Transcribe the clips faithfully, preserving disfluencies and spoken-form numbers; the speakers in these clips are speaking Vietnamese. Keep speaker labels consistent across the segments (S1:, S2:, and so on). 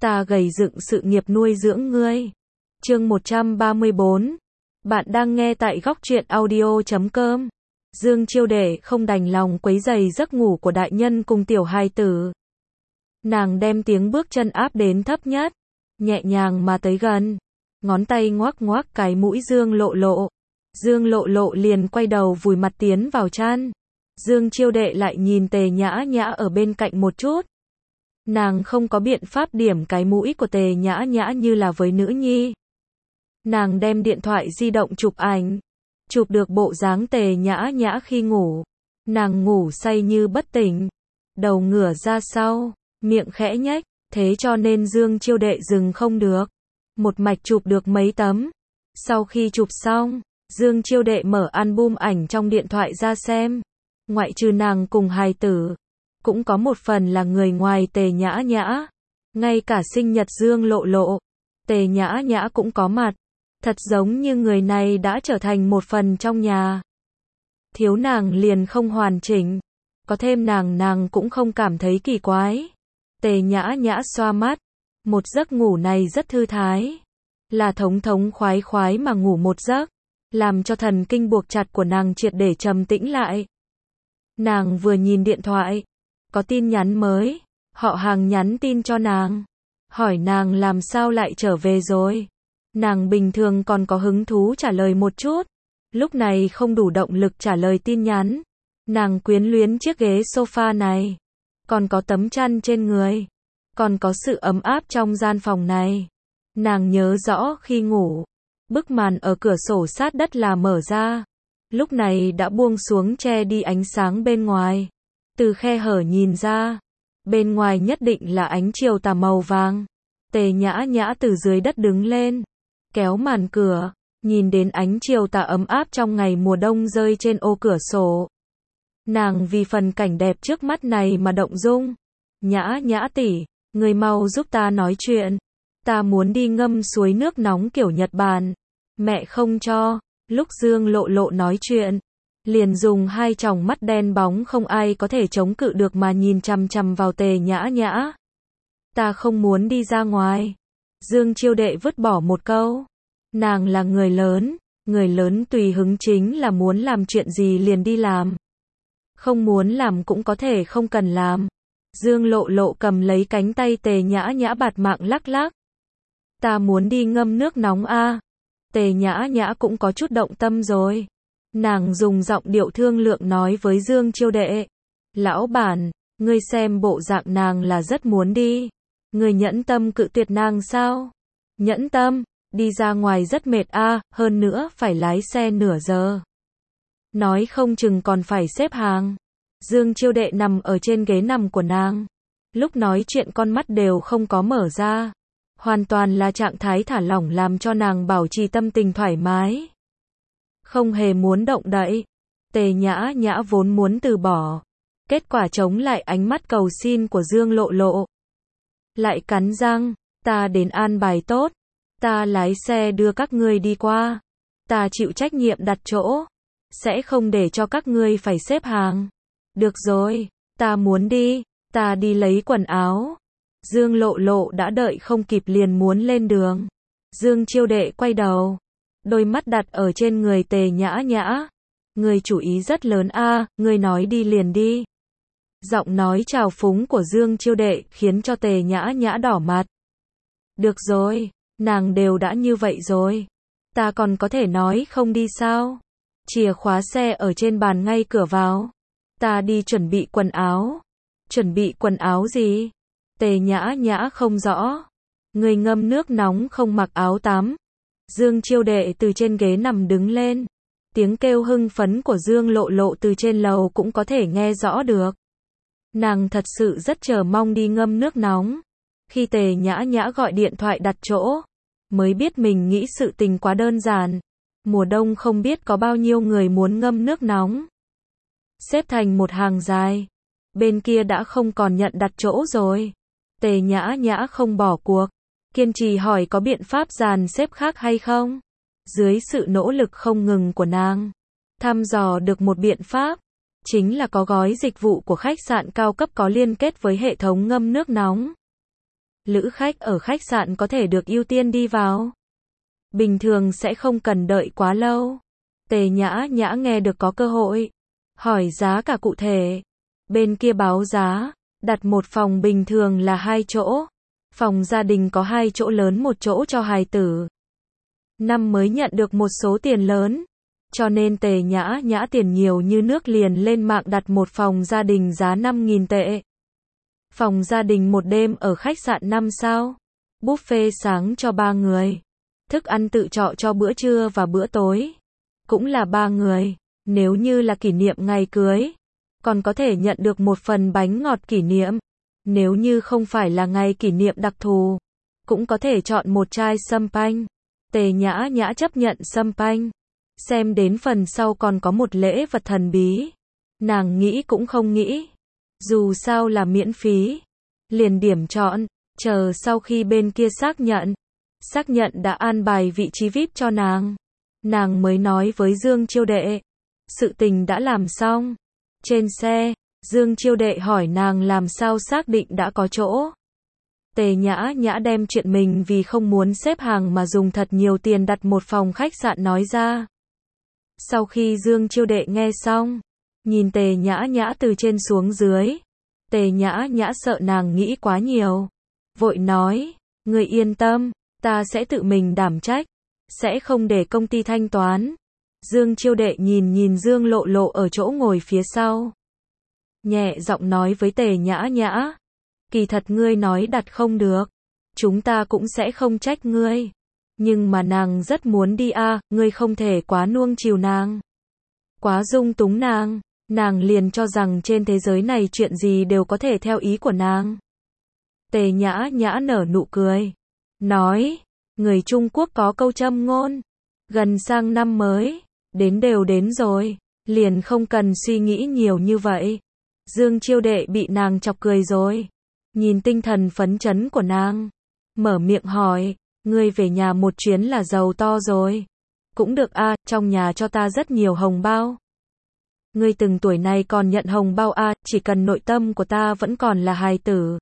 S1: ta gầy dựng sự nghiệp nuôi dưỡng ngươi. Chương một trăm ba mươi bốn. Bạn đang nghe tại góc truyện audio chấm com. Dương Chiêu Đệ không đành lòng quấy rầy giấc ngủ của đại nhân cùng tiểu hài tử. Nàng đem tiếng bước chân áp đến thấp nhất, nhẹ nhàng mà tới gần, ngón tay ngoắc ngoắc cái mũi Dương Lộ Lộ. Dương Lộ Lộ liền quay đầu vùi mặt tiến vào chăn. Dương Chiêu Đệ lại nhìn Tề Nhã Nhã ở bên cạnh một chút. Nàng không có biện pháp điểm cái mũi của Tề Nhã Nhã như là với nữ nhi. Nàng đem điện thoại di động chụp ảnh, chụp được bộ dáng Tề Nhã Nhã khi ngủ. Nàng ngủ say như bất tỉnh, đầu ngửa ra sau, miệng khẽ nhếch, thế cho nên Dương Chiêu Đệ dừng không được. Một mạch chụp được mấy tấm. Sau khi chụp xong, Dương Chiêu Đệ mở album ảnh trong điện thoại ra xem. Ngoại trừ nàng cùng hài tử, cũng có một phần là người ngoài Tề Nhã Nhã. Ngay cả sinh nhật Dương Lộ Lộ, Tề Nhã Nhã cũng có mặt. Thật giống như người này đã trở thành một phần trong nhà. Thiếu nàng liền không hoàn chỉnh. Có thêm nàng nàng cũng không cảm thấy kỳ quái. Tề Nhã Nhã xoa mắt. Một giấc ngủ này rất thư thái. Là thống thống khoái khoái mà ngủ một giấc. Làm cho thần kinh buộc chặt của nàng triệt để trầm tĩnh lại. Nàng vừa nhìn điện thoại. Có tin nhắn mới. Họ Hàng nhắn tin cho nàng. Hỏi nàng làm sao lại trở về rồi. Nàng bình thường còn có hứng thú trả lời một chút. Lúc này không đủ động lực trả lời tin nhắn. Nàng quyến luyến chiếc ghế sofa này. Còn có tấm chăn trên người. Còn có sự ấm áp trong gian phòng này. Nàng nhớ rõ khi ngủ. Bức màn ở cửa sổ sát đất là mở ra. Lúc này đã buông xuống che đi ánh sáng bên ngoài. Từ khe hở nhìn ra. Bên ngoài nhất định là ánh chiều tà màu vàng. Tề Nhã Nhã từ dưới đất đứng lên. Kéo màn cửa. Nhìn đến ánh chiều tà ấm áp trong ngày mùa đông rơi trên ô cửa sổ. Nàng vì phần cảnh đẹp trước mắt này mà động dung. Nhã Nhã tỷ, người mau giúp ta nói chuyện. Ta muốn đi ngâm suối nước nóng kiểu Nhật Bản. Mẹ không cho. Lúc Dương Lộ Lộ nói chuyện, liền dùng hai tròng mắt đen bóng không ai có thể chống cự được mà nhìn chằm chằm vào Tề Nhã Nhã. Ta không muốn đi ra ngoài. Dương Chiêu Đệ vứt bỏ một câu. Nàng là người lớn, người lớn tùy hứng chính là muốn làm chuyện gì liền đi làm. Không muốn làm cũng có thể không cần làm. Dương Lộ Lộ cầm lấy cánh tay Tề Nhã Nhã bạt mạng lắc lắc. Ta muốn đi ngâm nước nóng a. Tề Nhã Nhã cũng có chút động tâm rồi. Nàng dùng giọng điệu thương lượng nói với Dương Chiêu Đệ. Lão bản, ngươi xem bộ dạng nàng là rất muốn đi. Ngươi nhẫn tâm cự tuyệt nàng sao? Nhẫn tâm, đi ra ngoài rất mệt a, hơn nữa phải lái xe nửa giờ. Nói không chừng còn phải xếp hàng. Dương Chiêu Đệ nằm ở trên ghế nằm của nàng. Lúc nói chuyện con mắt đều không có mở ra. Hoàn toàn là trạng thái thả lỏng làm cho nàng bảo trì tâm tình thoải mái. Không hề muốn động đậy. Tề Nhã Nhã vốn muốn từ bỏ. Kết quả chống lại ánh mắt cầu xin của Dương Lộ Lộ. Lại cắn răng, ta đến an bài tốt. Ta lái xe đưa các ngươi đi qua. Ta chịu trách nhiệm đặt chỗ. Sẽ không để cho các ngươi phải xếp hàng. Được rồi, ta muốn đi. Ta đi lấy quần áo. Dương Lộ Lộ đã đợi không kịp liền muốn lên đường. Dương Chiêu Đệ quay đầu. Đôi mắt đặt ở trên người Tề Nhã Nhã. Người chủ ý rất lớn a, người nói đi liền đi. Giọng nói trào phúng của Dương Chiêu Đệ khiến cho Tề Nhã Nhã đỏ mặt. Được rồi, nàng đều đã như vậy rồi. Ta còn có thể nói không đi sao? Chìa khóa xe ở trên bàn ngay cửa vào. Ta đi chuẩn bị quần áo. Chuẩn bị quần áo gì? Tề Nhã Nhã không rõ. Người ngâm nước nóng không mặc áo tắm. Dương Chiêu Đệ từ trên ghế nằm đứng lên. Tiếng kêu hưng phấn của Dương Lộ Lộ từ trên lầu cũng có thể nghe rõ được. Nàng thật sự rất chờ mong đi ngâm nước nóng. Khi Tề Nhã Nhã gọi điện thoại đặt chỗ, mới biết mình nghĩ sự tình quá đơn giản. Mùa đông không biết có bao nhiêu người muốn ngâm nước nóng. Xếp thành một hàng dài. Bên kia đã không còn nhận đặt chỗ rồi. Tề Nhã Nhã không bỏ cuộc. Kiên trì hỏi có biện pháp dàn xếp khác hay không? Dưới sự nỗ lực không ngừng của nàng, thăm dò được một biện pháp. Chính là có gói dịch vụ của khách sạn cao cấp có liên kết với hệ thống ngâm nước nóng. Lữ khách ở khách sạn có thể được ưu tiên đi vào. Bình thường sẽ không cần đợi quá lâu. Tề Nhã Nhã nghe được có cơ hội. Hỏi giá cả cụ thể. Bên kia báo giá, đặt một phòng bình thường là hai chỗ. Phòng gia đình có hai chỗ lớn một chỗ cho hài tử. Năm mới nhận được một số tiền lớn. Cho nên Tề Nhã Nhã tiền nhiều như nước liền lên mạng đặt một phòng gia đình giá năm nghìn tệ. Phòng gia đình một đêm ở khách sạn năm sao. Buffet sáng cho ba người. Thức ăn tự chọn cho bữa trưa và bữa tối. Cũng là ba người. Nếu như là kỷ niệm ngày cưới, còn có thể nhận được một phần bánh ngọt kỷ niệm. Nếu như không phải là ngày kỷ niệm đặc thù, cũng có thể chọn một chai champagne. Tề Nhã Nhã chấp nhận champagne. Xem đến phần sau còn có một lễ vật thần bí. Nàng nghĩ cũng không nghĩ. Dù sao là miễn phí. Liền điểm chọn. Chờ sau khi bên kia xác nhận. Xác nhận đã an bài vị trí vi ai pi cho nàng. Nàng mới nói với Dương Chiêu Đệ. Sự tình đã làm xong. Trên xe, Dương Chiêu Đệ hỏi nàng làm sao xác định đã có chỗ. Tề Nhã Nhã đem chuyện mình vì không muốn xếp hàng mà dùng thật nhiều tiền đặt một phòng khách sạn nói ra. Sau khi Dương Chiêu Đệ nghe xong, nhìn Tề Nhã Nhã từ trên xuống dưới. Tề Nhã Nhã sợ nàng nghĩ quá nhiều. Vội nói, người yên tâm, ta sẽ tự mình đảm trách. Sẽ không để công ty thanh toán. Dương Chiêu Đệ nhìn nhìn Dương Lộ Lộ ở chỗ ngồi phía sau. Nhẹ giọng nói với Tề Nhã Nhã. Kỳ thật ngươi nói đặt không được. Chúng ta cũng sẽ không trách ngươi. Nhưng mà nàng rất muốn đi a, à, ngươi không thể quá nuông chiều nàng. Quá dung túng nàng. Nàng liền cho rằng trên thế giới này chuyện gì đều có thể theo ý của nàng. Tề Nhã Nhã nở nụ cười. Nói, người Trung Quốc có câu châm ngôn. Gần sang năm mới, đến đều đến rồi, liền không cần suy nghĩ nhiều như vậy. Dương Chiêu Đệ bị nàng chọc cười rồi. Nhìn tinh thần phấn chấn của nàng. Mở miệng hỏi, ngươi về nhà một chuyến là giàu to rồi. Cũng được a, à, trong nhà cho ta rất nhiều hồng bao. Ngươi từng tuổi này còn nhận hồng bao a, à, chỉ cần nội tâm của ta vẫn còn là hài tử.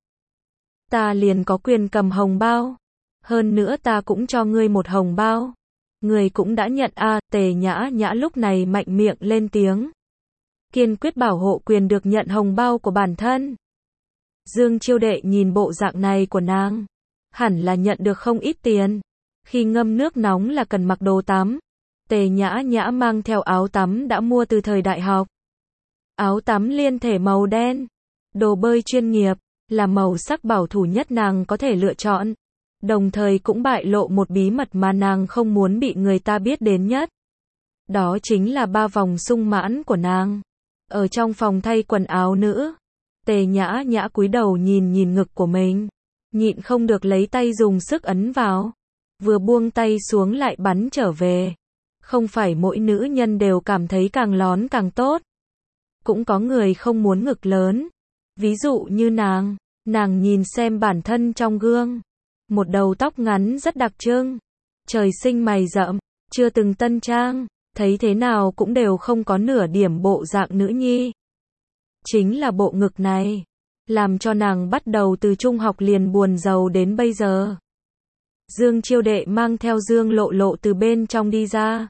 S1: Ta liền có quyền cầm hồng bao. Hơn nữa ta cũng cho ngươi một hồng bao. Ngươi cũng đã nhận a, à, Tề Nhã Nhã lúc này mạnh miệng lên tiếng. Kiên quyết bảo hộ quyền được nhận hồng bao của bản thân. Dương Chiêu Đệ nhìn bộ dạng này của nàng. Hẳn là nhận được không ít tiền. Khi ngâm nước nóng là cần mặc đồ tắm. Tề Nhã Nhã mang theo áo tắm đã mua từ thời đại học. Áo tắm liên thể màu đen. Đồ bơi chuyên nghiệp, là màu sắc bảo thủ nhất nàng có thể lựa chọn. Đồng thời cũng bại lộ một bí mật mà nàng không muốn bị người ta biết đến nhất. Đó chính là ba vòng sung mãn của nàng. Ở trong phòng thay quần áo nữ. Tề Nhã Nhã cúi đầu nhìn nhìn ngực của mình. Nhịn không được lấy tay dùng sức ấn vào. Vừa buông tay xuống lại bắn trở về. Không phải mỗi nữ nhân đều cảm thấy càng lón càng tốt. Cũng có người không muốn ngực lớn. Ví dụ như nàng. Nàng nhìn xem bản thân trong gương. Một đầu tóc ngắn rất đặc trưng. Trời sinh mày rậm. Chưa từng tân trang. Thấy thế nào cũng đều không có nửa điểm bộ dạng nữ nhi. Chính là bộ ngực này. Làm cho nàng bắt đầu từ trung học liền buồn giàu đến bây giờ. Dương Chiêu Đệ mang theo Dương Lộ Lộ từ bên trong đi ra.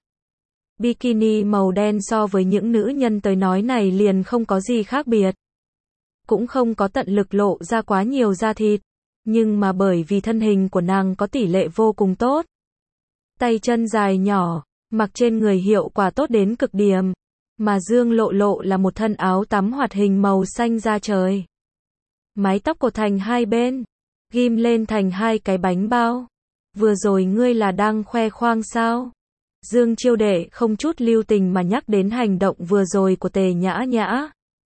S1: Bikini màu đen so với những nữ nhân tới nói này liền không có gì khác biệt. Cũng không có tận lực lộ ra quá nhiều da thịt. Nhưng mà bởi vì thân hình của nàng có tỷ lệ vô cùng tốt. Tay chân dài nhỏ, mặc trên người hiệu quả tốt đến cực điểm. Mà Dương Lộ Lộ là một thân áo tắm hoạt hình màu xanh da trời. Mái tóc cột thành hai bên. Ghim lên thành hai cái bánh bao. Vừa rồi ngươi là đang khoe khoang sao? Dương Chiêu Đệ không chút lưu tình mà nhắc đến hành động vừa rồi của Tề Nhã Nhã.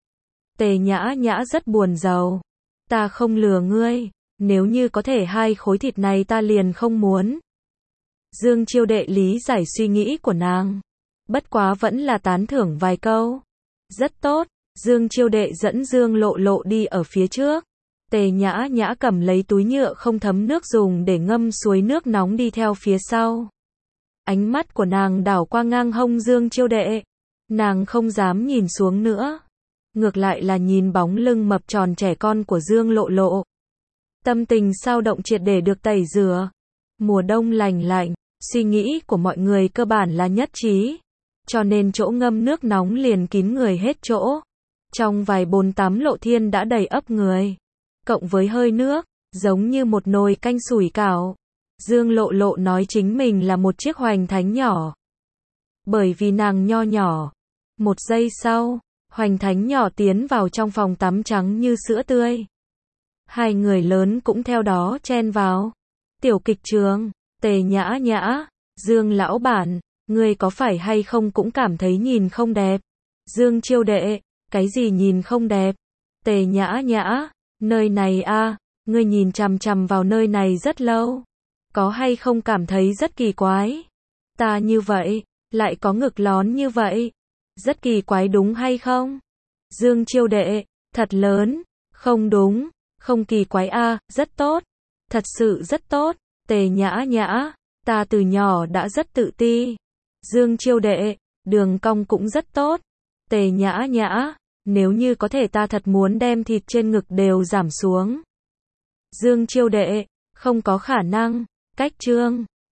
S1: Tề Nhã Nhã rất buồn giàu. Ta không lừa ngươi. Nếu như có thể hai khối thịt này ta liền không muốn. Dương Chiêu Đệ lý giải suy nghĩ của nàng. Bất quá vẫn là tán thưởng vài câu. Rất tốt. Dương Chiêu Đệ dẫn Dương Lộ Lộ đi ở phía trước. Tề Nhã Nhã cầm lấy túi nhựa không thấm nước dùng để ngâm suối nước nóng đi theo phía sau. Ánh mắt của nàng đảo qua ngang hông Dương Chiêu Đệ. Nàng không dám nhìn xuống nữa. Ngược lại là nhìn bóng lưng mập tròn trẻ con của Dương Lộ Lộ. Tâm tình sao động triệt để được tẩy rửa. Mùa đông lành lạnh, suy nghĩ của mọi người cơ bản là nhất trí. Cho nên chỗ ngâm nước nóng liền kín người hết chỗ. Trong vài bồn tắm Lộ Thiên đã đầy ấp người. Cộng với hơi nước, giống như một nồi canh sủi cảo. Dương Lộ Lộ nói chính mình là một chiếc hoành thánh nhỏ. Bởi vì nàng nho nhỏ. Một giây sau, hoành thánh nhỏ tiến vào trong phòng tắm trắng như sữa tươi. Hai người lớn cũng theo đó chen vào. Tiểu kịch trường, Tề Nhã Nhã, Dương lão bản, ngươi có phải hay không cũng cảm thấy nhìn không đẹp. Dương Chiêu đệ, cái gì nhìn không đẹp? Tề Nhã Nhã, nơi này a, ngươi nhìn chằm chằm vào nơi này rất lâu. Có hay không cảm thấy rất kỳ quái? Ta như vậy, lại có ngực lón như vậy. Rất kỳ quái đúng hay không? Dương Chiêu đệ, thật lớn, không đúng, không kỳ quái a, rất tốt. Thật sự rất tốt. Tề Nhã Nhã, ta từ nhỏ đã rất tự ti. Dương Chiêu đệ, đường cong cũng rất tốt. Tề Nhã Nhã, nếu như có thể ta thật muốn đem thịt trên ngực đều giảm xuống. Dương Chiêu đệ, không có khả năng. Cách trương,